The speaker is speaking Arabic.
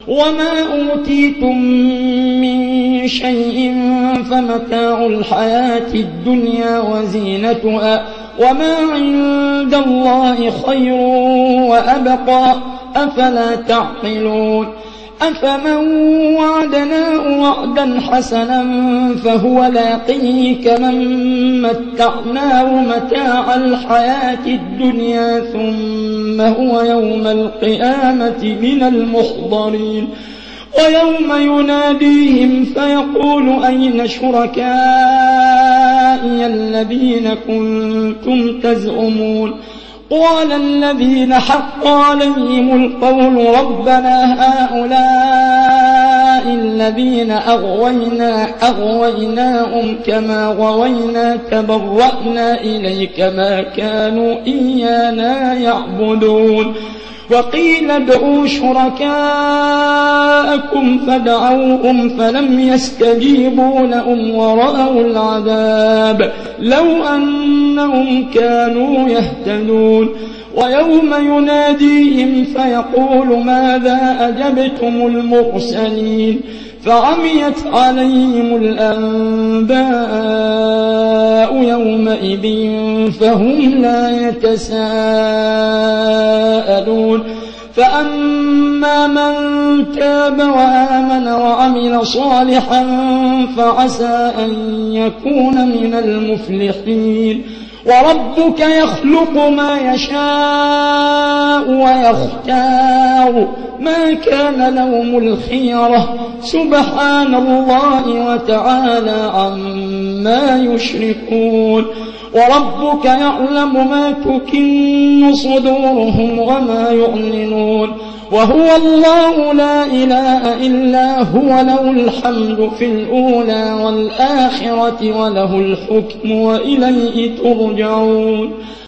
وما أوتيتم من شيء فمتاع الحياة الدنيا وزينتها وما عند الله خير وأبقى أفلا تعقلون أفمن وعدناه وعدا حسنا فهو لاقيه كمن متعناه متاع الحياة الدنيا ثم هو يوم القيامة من المحضرين ويوم يناديهم فيقول أين شركائي الذين كنتم تزعمون قال الذين حق عليهم القول ربنا هؤلاء الذين أغويناهم كما غوينا تبرأنا إليك ما كانوا إيانا يعبدون وقيل ادعوا شركاءكم فدعوهم فلم يستجيبوا لهم ورأوا العذاب لو أنهم كانوا يهتدون ويوم يناديهم فيقول ماذا أجبتم المرسلين فعميت عليهم الأنباء يومئذ فهم لا يتساءلون فأما من تاب وآمن وعمل صالحا فعسى أن يكون من المفلحين وربك يخلق ما يشاء ويختار ما كان لهم الخيرة سبحان الله وتعالى عما يشركون وربك يعلم ما تكن صدورهم وما يعلنون وهو الله لا إله إلا هو له الحمد في الأولى والآخرة وله الحكم وإليه ترجعون